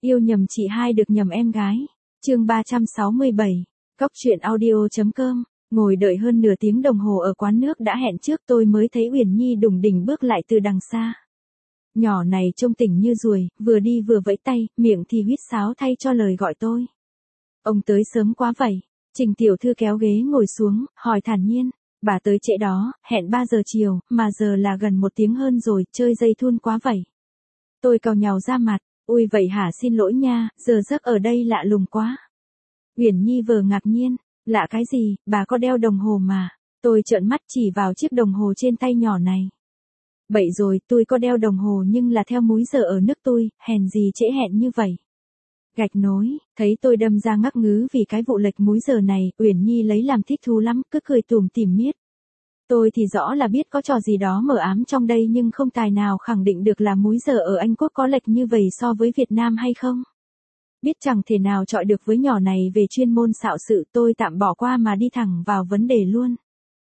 Yêu nhầm chị hai được nhầm em gái. Chương 367. Cóc truyện audio.com. Ngồi đợi hơn nửa tiếng đồng hồ ở quán nước đã hẹn trước tôi mới thấy Uyển Nhi đùng đỉnh bước lại từ đằng xa. Nhỏ này trông tỉnh như ruồi, vừa đi vừa vẫy tay, miệng thì huýt sáo thay cho lời gọi tôi. Ông tới sớm quá vậy. Trình tiểu thư kéo ghế ngồi xuống, hỏi thản nhiên. Bà tới trễ đó, hẹn 3 giờ chiều, mà giờ là gần 1 tiếng hơn rồi, chơi dây thun quá vậy. Tôi cau nhàu ra mặt. Ui vậy hả, xin lỗi nha, giờ giấc ở đây lạ lùng quá. Uyển Nhi vừa ngạc nhiên. Lạ cái gì, bà có đeo đồng hồ mà. Tôi trợn mắt chỉ vào chiếc đồng hồ trên tay nhỏ này. Bậy rồi, tôi có đeo đồng hồ nhưng là theo múi giờ ở nước tôi, hèn gì trễ hẹn như vậy. Gạch nối, thấy tôi đâm ra ngắc ngứ vì cái vụ lệch múi giờ này, Uyển Nhi lấy làm thích thú lắm, cứ cười tủm tỉm miết. Tôi thì rõ là biết có trò gì đó mờ ám trong đây nhưng không tài nào khẳng định được là múi giờ ở Anh Quốc có lệch như vậy so với Việt Nam hay không. Biết chẳng thể nào chọi được với nhỏ này về chuyên môn xạo sự, tôi tạm bỏ qua mà đi thẳng vào vấn đề luôn.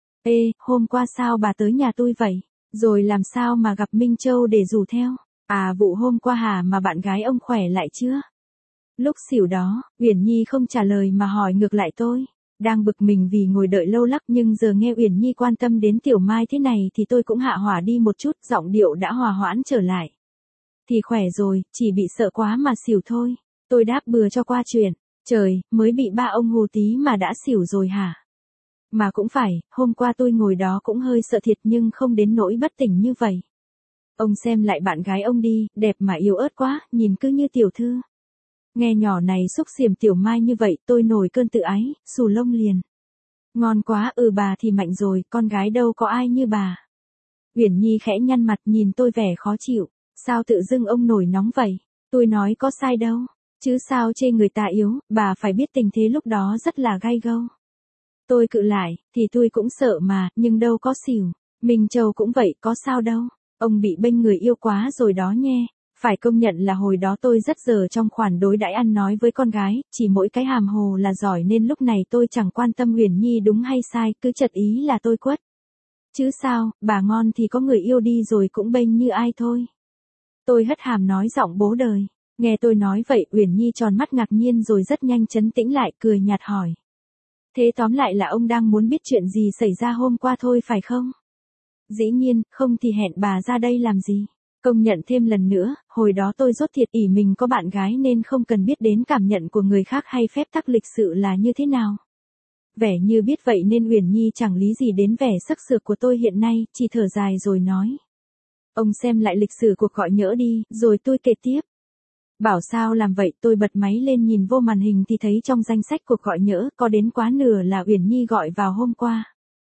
Ê, hôm qua sao bà tới nhà tôi vậy? Rồi làm sao mà gặp Minh Châu để rủ theo? À, vụ hôm qua hả, mà bạn gái ông khỏe lại chưa? Lúc xỉu đó, Uyển Nhi không trả lời mà hỏi ngược lại tôi. Đang bực mình vì ngồi đợi lâu lắc nhưng giờ nghe Uyển Nhi quan tâm đến Tiểu Mai thế này thì tôi cũng hạ hỏa đi một chút, giọng điệu đã hòa hoãn trở lại. Thì khỏe rồi, chỉ bị sợ quá mà xỉu thôi. Tôi đáp bừa cho qua chuyện. Trời, mới bị ba ông hù tí mà đã xỉu rồi hả? Mà cũng phải, hôm qua tôi ngồi đó cũng hơi sợ thiệt nhưng không đến nỗi bất tỉnh như vậy. Ông xem lại bạn gái ông đi, đẹp mà yếu ớt quá, nhìn cứ như tiểu thư. Nghe nhỏ này xúc xiểm Tiểu Mai như vậy, tôi nổi cơn tự ái, xù lông liền. Ngon quá, bà thì mạnh rồi, con gái đâu có ai như bà. Uyển Nhi khẽ nhăn mặt nhìn tôi vẻ khó chịu. Sao tự dưng ông nổi nóng vậy? Tôi nói có sai đâu. Chứ sao chê người ta yếu, bà phải biết tình thế lúc đó rất là gay gâu. Tôi cự lại, thì tôi cũng sợ mà, nhưng đâu có xỉu. Minh Châu cũng vậy, có sao đâu. Ông bị bênh người yêu quá rồi đó nhé. Phải công nhận là hồi đó tôi rất dở trong khoản đối đãi ăn nói với con gái, chỉ mỗi cái hàm hồ là giỏi nên lúc này tôi chẳng quan tâm Uyển Nhi đúng hay sai, cứ chật ý là tôi quất. Chứ sao, bà ngon thì có người yêu đi rồi cũng bênh như ai thôi. Tôi hất hàm nói giọng bố đời. Nghe tôi nói vậy, Uyển Nhi tròn mắt ngạc nhiên rồi rất nhanh trấn tĩnh lại, cười nhạt hỏi. Thế tóm lại là ông đang muốn biết chuyện gì xảy ra hôm qua thôi phải không? Dĩ nhiên, không thì hẹn bà ra đây làm gì? Công nhận thêm lần nữa, hồi đó tôi dốt thiệt ỷ mình có bạn gái nên không cần biết đến cảm nhận của người khác hay phép tắc lịch sự là như thế nào. Vẻ như biết vậy nên Uyển Nhi chẳng lý gì đến vẻ sắc sược của tôi hiện nay, chỉ thở dài rồi nói. Ông xem lại lịch sử cuộc gọi nhỡ đi, rồi tôi kể tiếp. Bảo sao làm vậy, tôi bật máy lên nhìn vô màn hình thì thấy trong danh sách cuộc gọi nhỡ có đến quá nửa là Uyển Nhi gọi vào hôm qua.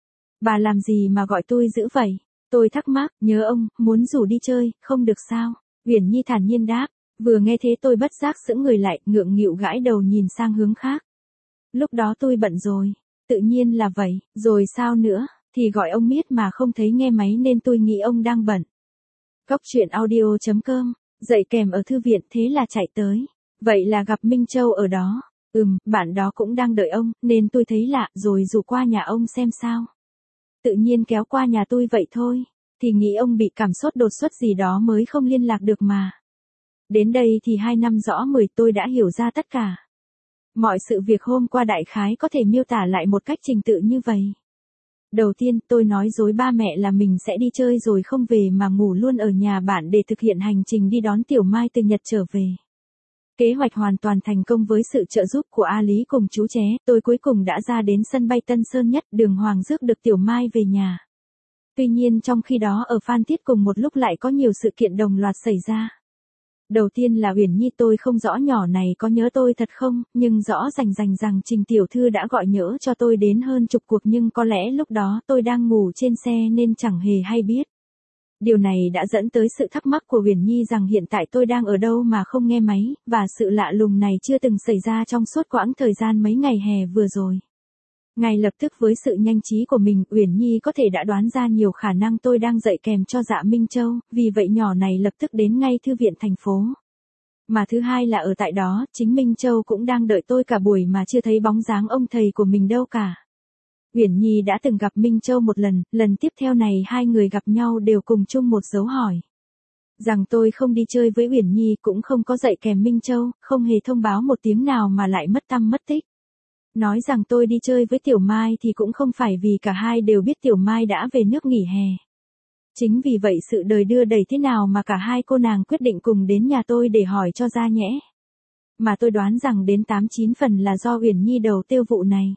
Bà làm gì mà gọi tôi dữ vậy? Tôi thắc mắc, nhớ ông, muốn rủ đi chơi, không được sao? Uyển Nhi thản nhiên đáp, vừa nghe thế tôi bất giác sững người lại, ngượng nghịu gãi đầu nhìn sang hướng khác. Lúc đó tôi bận rồi, tự nhiên là vậy, rồi sao nữa, thì gọi ông miết mà không thấy nghe máy nên tôi nghĩ ông đang bận. Cóc truyện audio.com, dạy kèm ở thư viện thế là chạy tới. Vậy là gặp Minh Châu ở đó. Bạn đó cũng đang đợi ông, nên tôi thấy lạ rồi rủ qua nhà ông xem sao. Tự nhiên kéo qua nhà tôi vậy thôi, thì nghĩ ông bị cảm sốt đột xuất gì đó mới không liên lạc được mà. Đến đây thì 2 năm rõ 10 tôi đã hiểu ra tất cả. Mọi sự việc hôm qua đại khái có thể miêu tả lại một cách trình tự như vậy. Đầu tiên tôi nói dối ba mẹ là mình sẽ đi chơi rồi không về mà ngủ luôn ở nhà bạn để thực hiện hành trình đi đón Tiểu Mai từ Nhật trở về. Kế hoạch hoàn toàn thành công với sự trợ giúp của A Lý cùng chú Ché, tôi cuối cùng đã ra đến sân bay Tân Sơn Nhất, đường Hoàng rước được Tiểu Mai về nhà. Tuy nhiên trong khi đó ở Phan Thiết cùng một lúc lại có nhiều sự kiện đồng loạt xảy ra. Đầu tiên là Uyển Nhi, tôi không rõ nhỏ này có nhớ tôi thật không, nhưng rõ rành rành rằng Trình tiểu thư đã gọi nhỡ cho tôi đến hơn chục cuộc nhưng có lẽ lúc đó tôi đang ngủ trên xe nên chẳng hề hay biết. Điều này đã dẫn tới sự thắc mắc của Uyển Nhi rằng hiện tại tôi đang ở đâu mà không nghe máy, và sự lạ lùng này chưa từng xảy ra trong suốt quãng thời gian mấy ngày hè vừa rồi. Ngay lập tức với sự nhanh trí của mình, Uyển Nhi có thể đã đoán ra nhiều khả năng tôi đang dạy kèm cho Dạ Minh Châu, vì vậy nhỏ này lập tức đến ngay thư viện thành phố. Mà thứ hai là ở tại đó, chính Minh Châu cũng đang đợi tôi cả buổi mà chưa thấy bóng dáng ông thầy của mình đâu cả. Uyển Nhi đã từng gặp Minh Châu một lần, lần tiếp theo này hai người gặp nhau đều cùng chung một dấu hỏi. Rằng tôi không đi chơi với Uyển Nhi cũng không có dạy kèm Minh Châu, không hề thông báo một tiếng nào mà lại mất tăm mất tích. Nói rằng tôi đi chơi với Tiểu Mai thì cũng không phải vì cả hai đều biết Tiểu Mai đã về nước nghỉ hè. Chính vì vậy sự đời đưa đẩy thế nào mà cả hai cô nàng quyết định cùng đến nhà tôi để hỏi cho ra nhẽ. Mà tôi đoán rằng đến 8-9 phần là do Uyển Nhi đầu tiêu vụ này.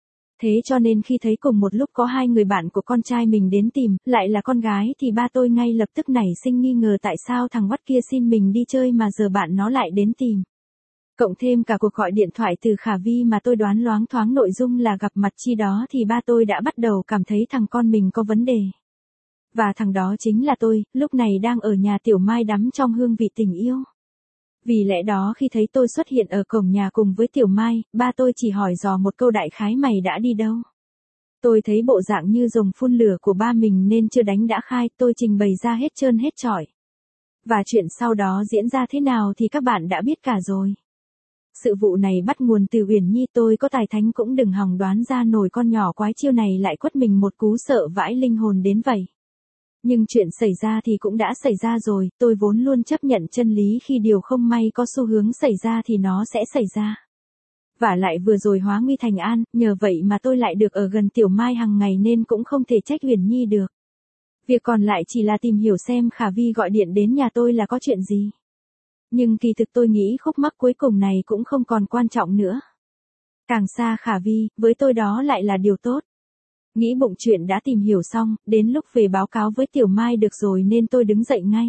Thế cho nên khi thấy cùng một lúc có hai người bạn của con trai mình đến tìm, lại là con gái thì ba tôi ngay lập tức nảy sinh nghi ngờ tại sao thằng Vắt kia xin mình đi chơi mà giờ bạn nó lại đến tìm. Cộng thêm cả cuộc gọi điện thoại từ Khả Vi mà tôi đoán loáng thoáng nội dung là gặp mặt chi đó thì ba tôi đã bắt đầu cảm thấy thằng con mình có vấn đề. Và thằng đó chính là tôi, lúc này đang ở nhà Tiểu Mai đắm trong hương vị tình yêu. Vì lẽ đó khi thấy tôi xuất hiện ở cổng nhà cùng với Tiểu Mai, ba tôi chỉ hỏi dò một câu đại khái mày đã đi đâu. Tôi thấy bộ dạng như rồng phun lửa của ba mình nên chưa đánh đã khai, tôi trình bày ra hết trơn hết trọi. Và chuyện sau đó diễn ra thế nào thì các bạn đã biết cả rồi. Sự vụ này bắt nguồn từ Uyển Nhi, tôi có tài thánh cũng đừng hòng đoán ra nổi con nhỏ quái chiêu này lại quất mình một cú sợ vãi linh hồn đến vậy. Nhưng chuyện xảy ra thì cũng đã xảy ra rồi, tôi vốn luôn chấp nhận chân lý khi điều không may có xu hướng xảy ra thì nó sẽ xảy ra. Và lại vừa rồi hóa nguy thành an, nhờ vậy mà tôi lại được ở gần Tiểu Mai hàng ngày nên cũng không thể trách Uyển Nhi được. Việc còn lại chỉ là tìm hiểu xem Khả Vi gọi điện đến nhà tôi là có chuyện gì. Nhưng kỳ thực tôi nghĩ khúc mắc cuối cùng này cũng không còn quan trọng nữa. Càng xa Khả Vi, với tôi đó lại là điều tốt. Nghĩ bụng chuyện đã tìm hiểu xong, đến lúc về báo cáo với Tiểu Mai được rồi nên tôi đứng dậy ngay.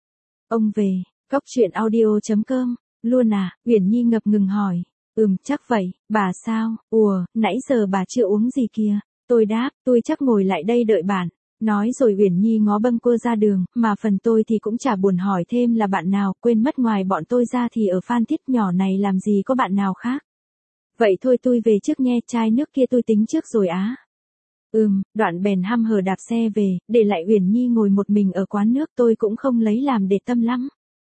Ông về, cóc truyện audio.com, luôn à, Uyển Nhi ngập ngừng hỏi. Chắc vậy, bà sao, nãy giờ bà chưa uống gì kìa. Tôi đáp, tôi chắc ngồi lại đây đợi bạn. Nói rồi Uyển Nhi ngó bâng quơ ra đường, mà phần tôi thì cũng chả buồn hỏi thêm là bạn nào, quên mất ngoài bọn tôi ra thì ở Phan Thiết nhỏ này làm gì có bạn nào khác. Vậy thôi tôi về trước nghe, chai nước kia tôi tính trước rồi á. Đoạn bèn hăm hở đạp xe về, để lại Uyển Nhi ngồi một mình ở quán nước, tôi cũng không lấy làm để tâm lắm.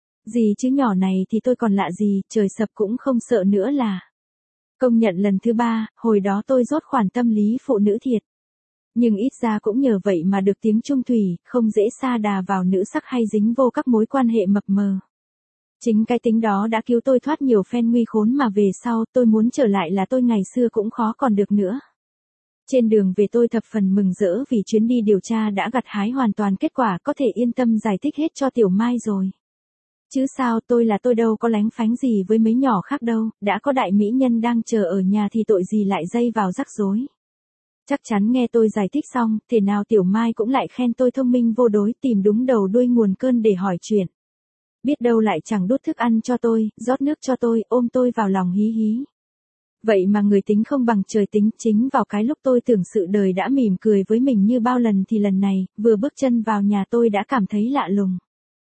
Gì chứ nhỏ này thì tôi còn lạ gì, trời sập cũng không sợ nữa là. Công nhận lần thứ 3, hồi đó tôi dốt khoản tâm lý phụ nữ thiệt. Nhưng ít ra cũng nhờ vậy mà được tiếng trung thủy, không dễ sa đà vào nữ sắc hay dính vô các mối quan hệ mập mờ. Chính cái tính đó đã cứu tôi thoát nhiều phen nguy khốn mà về sau tôi muốn trở lại là tôi ngày xưa cũng khó còn được nữa. Trên đường về tôi thập phần mừng rỡ vì chuyến đi điều tra đã gặt hái hoàn toàn kết quả, có thể yên tâm giải thích hết cho Tiểu Mai rồi. Chứ sao, tôi đâu có lánh phánh gì với mấy nhỏ khác đâu, đã có đại mỹ nhân đang chờ ở nhà thì tội gì lại dây vào rắc rối. Chắc chắn nghe tôi giải thích xong, thể nào Tiểu Mai cũng lại khen tôi thông minh vô đối, tìm đúng đầu đuôi nguồn cơn để hỏi chuyện. Biết đâu lại chẳng đút thức ăn cho tôi, rót nước cho tôi, ôm tôi vào lòng hí hí. Vậy mà người tính không bằng trời tính, chính vào cái lúc tôi tưởng sự đời đã mỉm cười với mình như bao lần thì lần này, vừa bước chân vào nhà tôi đã cảm thấy lạ lùng.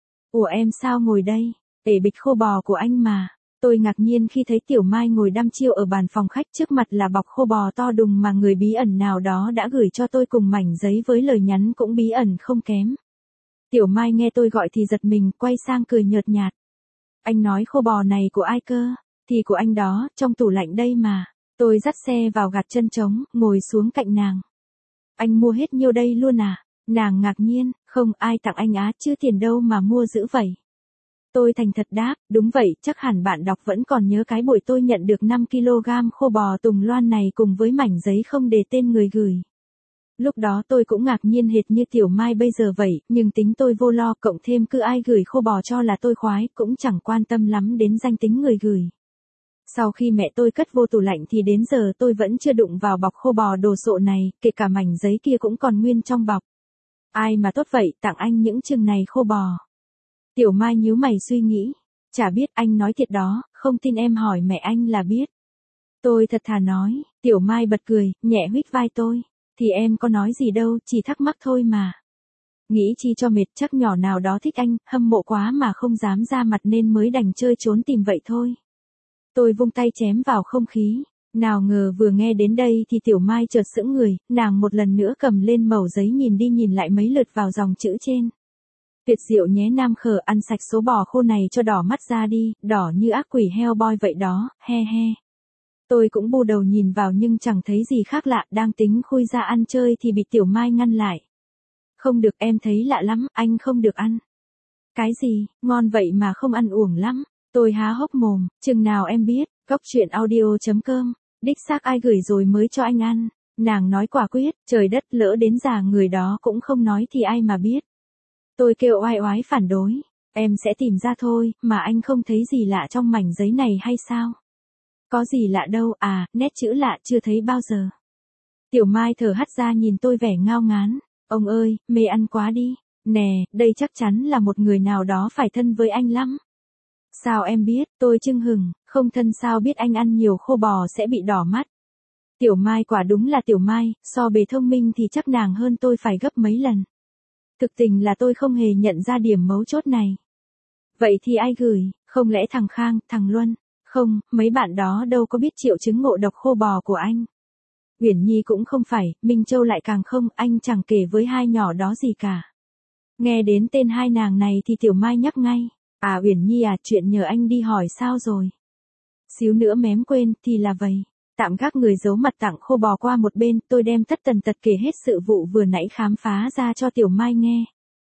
Em sao ngồi đây? Ể bịch khô bò của anh mà. Tôi ngạc nhiên khi thấy Tiểu Mai ngồi đăm chiêu ở bàn phòng khách, trước mặt là bọc khô bò to đùng mà người bí ẩn nào đó đã gửi cho tôi cùng mảnh giấy với lời nhắn cũng bí ẩn không kém. Tiểu Mai nghe tôi gọi thì giật mình, quay sang cười nhợt nhạt. Anh nói khô bò này của ai cơ? Thì của anh đó, trong tủ lạnh đây mà. Tôi dắt xe vào gạt chân trống, ngồi xuống cạnh nàng. Anh mua hết nhiêu đây luôn à? Nàng ngạc nhiên, không, ai tặng anh á, chứ tiền đâu mà mua dữ vậy. Tôi thành thật đáp, đúng vậy, chắc hẳn bạn đọc vẫn còn nhớ cái buổi tôi nhận được 5 kg khô bò Tùng Loan này cùng với mảnh giấy không đề tên người gửi. Lúc đó tôi cũng ngạc nhiên hệt như Tiểu Mai bây giờ vậy, nhưng tính tôi vô lo, cộng thêm cứ ai gửi khô bò cho là tôi khoái, cũng chẳng quan tâm lắm đến danh tính người gửi. Sau khi mẹ tôi cất vô tủ lạnh thì đến giờ tôi vẫn chưa đụng vào bọc khô bò đồ sộ này, kể cả mảnh giấy kia cũng còn nguyên trong bọc. Ai mà tốt vậy, tặng anh những chừng này khô bò. Tiểu Mai nhíu mày suy nghĩ. Chả biết, anh nói thiệt đó, không tin em hỏi mẹ anh là biết. Tôi thật thà nói. Tiểu Mai bật cười, nhẹ huých vai tôi. Thì em có nói gì đâu, chỉ thắc mắc thôi mà. Nghĩ chi cho mệt, chắc nhỏ nào đó thích anh, hâm mộ quá mà không dám ra mặt nên mới đành chơi trốn tìm vậy thôi. Tôi vung tay chém vào không khí. Nào ngờ vừa nghe đến đây thì Tiểu Mai chợt sững người, nàng một lần nữa cầm lên mẩu giấy nhìn đi nhìn lại mấy lượt vào dòng chữ trên. Tuyệt diệu nhé nam khờ, ăn sạch số bò khô này cho đỏ mắt ra đi, đỏ như ác quỷ heo boy vậy đó, he he. Tôi cũng bu đầu nhìn vào nhưng chẳng thấy gì khác lạ, đang tính khui ra ăn chơi thì bị Tiểu Mai ngăn lại. Không được, em thấy lạ lắm, anh không được ăn. Cái gì, ngon vậy mà không ăn uổng lắm. Tôi há hốc mồm, chừng nào em biết, Cóc truyện audio.com, đích xác ai gửi rồi mới cho anh ăn. Nàng nói quả quyết, trời đất lỡ đến già người đó cũng không nói thì ai mà biết. Tôi kêu oai oái phản đối, em sẽ tìm ra thôi, mà anh không thấy gì lạ trong mảnh giấy này hay sao? Có gì lạ đâu, à, nét chữ lạ chưa thấy bao giờ. Tiểu Mai thở hắt ra nhìn tôi vẻ ngao ngán, ông ơi, mê ăn quá đi, nè, đây chắc chắn là một người nào đó phải thân với anh lắm. Sao em biết, tôi chưng hừng, không thân sao biết anh ăn nhiều khô bò sẽ bị đỏ mắt. Tiểu Mai quả đúng là Tiểu Mai, so bề thông minh thì chắc nàng hơn tôi phải gấp mấy lần. Thực tình là tôi không hề nhận ra điểm mấu chốt này. Vậy thì ai gửi, không lẽ thằng Khang, thằng Luân? Không, mấy bạn đó đâu có biết triệu chứng ngộ độc khô bò của anh. Uyển Nhi cũng không phải, Minh Châu lại càng không, anh chẳng kể với hai nhỏ đó gì cả. Nghe đến tên hai nàng này thì Tiểu Mai nhắc ngay. À Uyển Nhi à, chuyện nhờ anh đi hỏi sao rồi? Xíu nữa mém quên, thì là vậy. Tạm các người giấu mặt tặng khô bò qua một bên, tôi đem tất tần tật kể hết sự vụ vừa nãy khám phá ra cho Tiểu Mai nghe.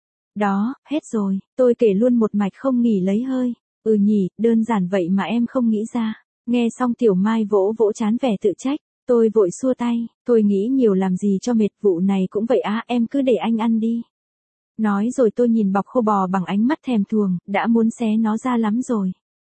Đó, hết rồi, tôi kể luôn một mạch không nghỉ lấy hơi. Ừ nhỉ, đơn giản vậy mà em không nghĩ ra. Nghe xong Tiểu Mai vỗ vỗ chán vẻ tự trách. Tôi vội xua tay, thôi nghĩ nhiều làm gì cho mệt, vụ này cũng vậy á, em cứ để anh ăn đi. Nói rồi tôi nhìn bọc khô bò bằng ánh mắt thèm thuồng, đã muốn xé nó ra lắm rồi.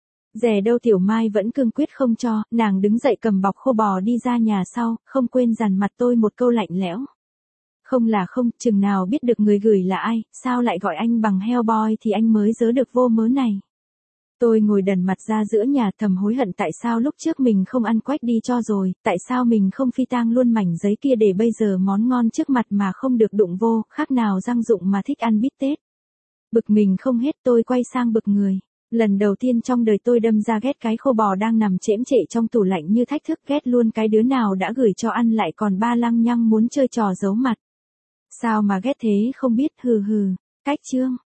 Dè đâu Tiểu Mai vẫn cương quyết không cho, nàng đứng dậy cầm bọc khô bò đi ra nhà sau, không quên dằn mặt tôi một câu lạnh lẽo. Không là không, chừng nào biết được người gửi là ai, sao lại gọi anh bằng Hellboy thì anh mới dớ được vô mớ này. Tôi ngồi đần mặt ra giữa nhà thầm hối hận tại sao lúc trước mình không ăn quách đi cho rồi, tại sao mình không phi tang luôn mảnh giấy kia để bây giờ món ngon trước mặt mà không được đụng vô, khác nào răng dụng mà thích ăn bít tết. Bực mình không hết tôi quay sang bực người. Lần đầu tiên trong đời tôi đâm ra ghét cái khô bò đang nằm chễm chệ trong tủ lạnh như thách thức, ghét luôn cái đứa nào đã gửi cho ăn lại còn ba lăng nhăng muốn chơi trò giấu mặt. Sao mà ghét thế không biết, hừ hừ. Cách chương